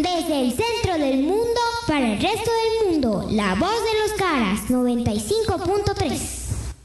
Desde el centro del mundo para el resto del mundo, la voz de los Caras 95.3.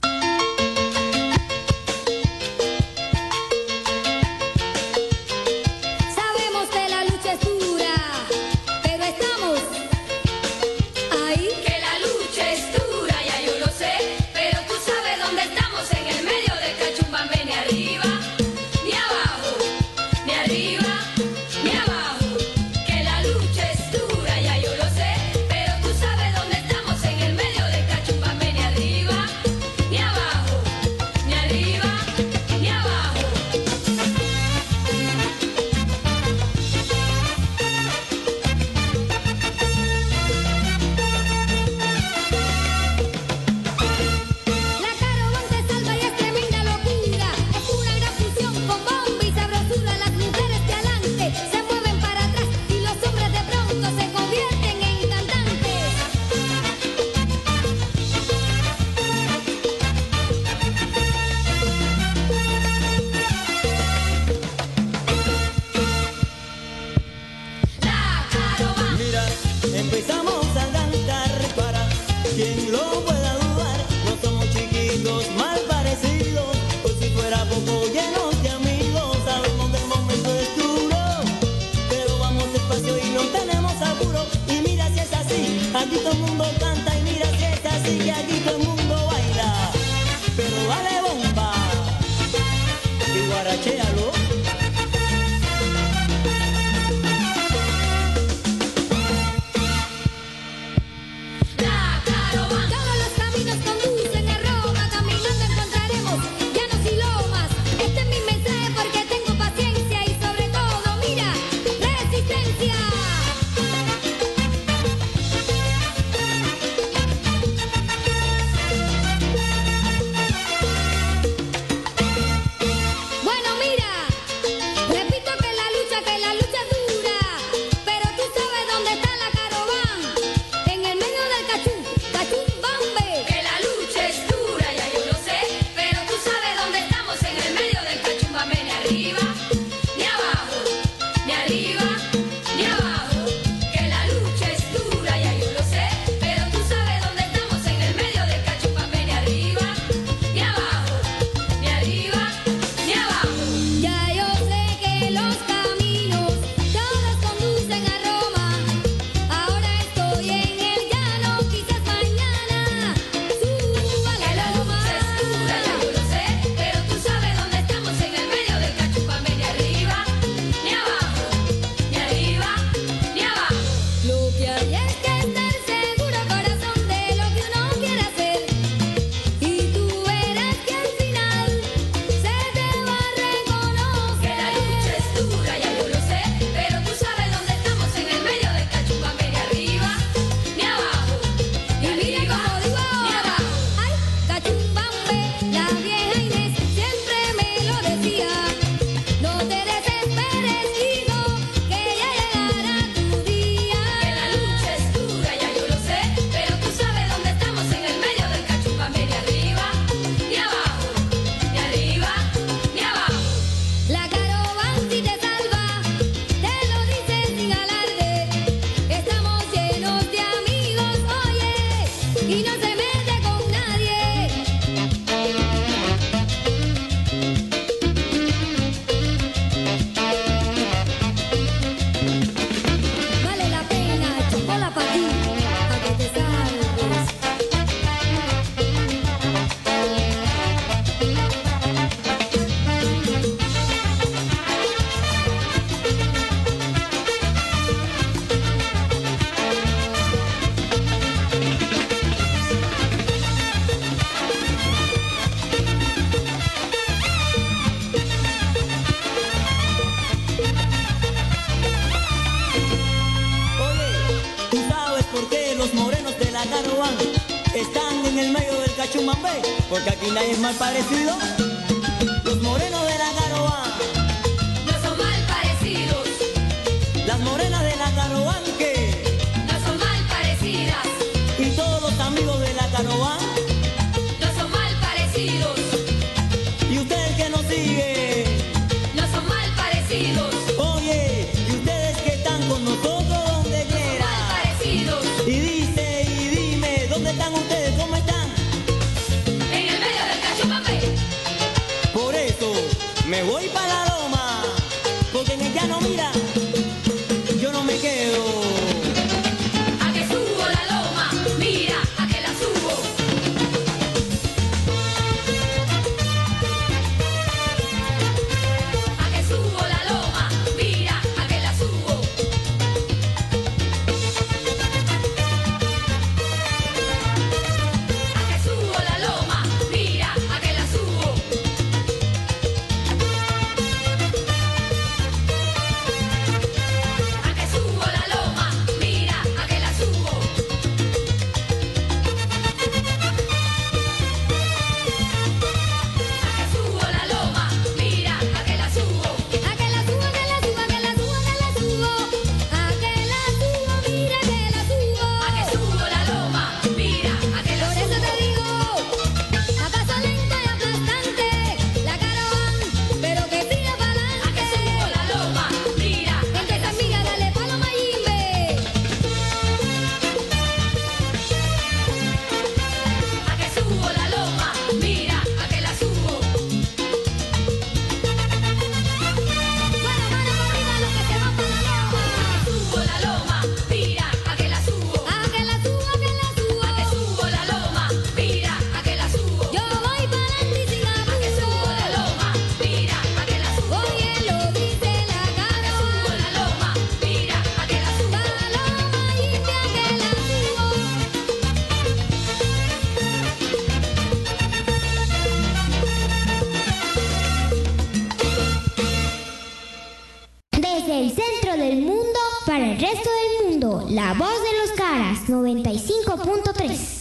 Están en el medio del Cachumbambé, porque aquí nadie es mal parecido. Los morenos de la Garoa no son mal parecidos. Las morenas de la Garoa que no son mal parecidas. Y todos los amigos de la Garoa no son mal parecidos. Y ustedes que nos siguen no son mal parecidos. Oye, y ustedes que están con nosotros paisano, mira, yo no me quedo. A que subo la loma, mira, a que la subo. A que subo la loma, mira, a que la subo. A que subo la loma, mira, a que la subo. A que subo la loma, mira, a que la subo. A que subo la loma, mira, a que la subo. A que la subo, a que la subo, a que la subo, a que la subo. A que la subo, mira que la subo. A que subo la loma, mira, a que la Por eso subo. te digo, a paso lento y aplastante, la caravana, pero que siga para A que subo la loma, mira, a que Entre la esa amiga, dale palo mayimbe. A que subo la loma, mira, a que la subo. Bueno, mano para arriba los que se van para la loma. Subo la loma, mira, a que la subo. A que la subo, a que la subo. A que subo la loma, mira, a que la subo. Yo voy para adelante y sin A que subo la apuro. loma, mira, a que la subo. Oye, lo dice la A que caravana. subo la loma, mira, a que la subo. Paloma mayimbe, a que la subo. Desde el centro del mundo para el resto del mundo, la voz de los caras 95.3.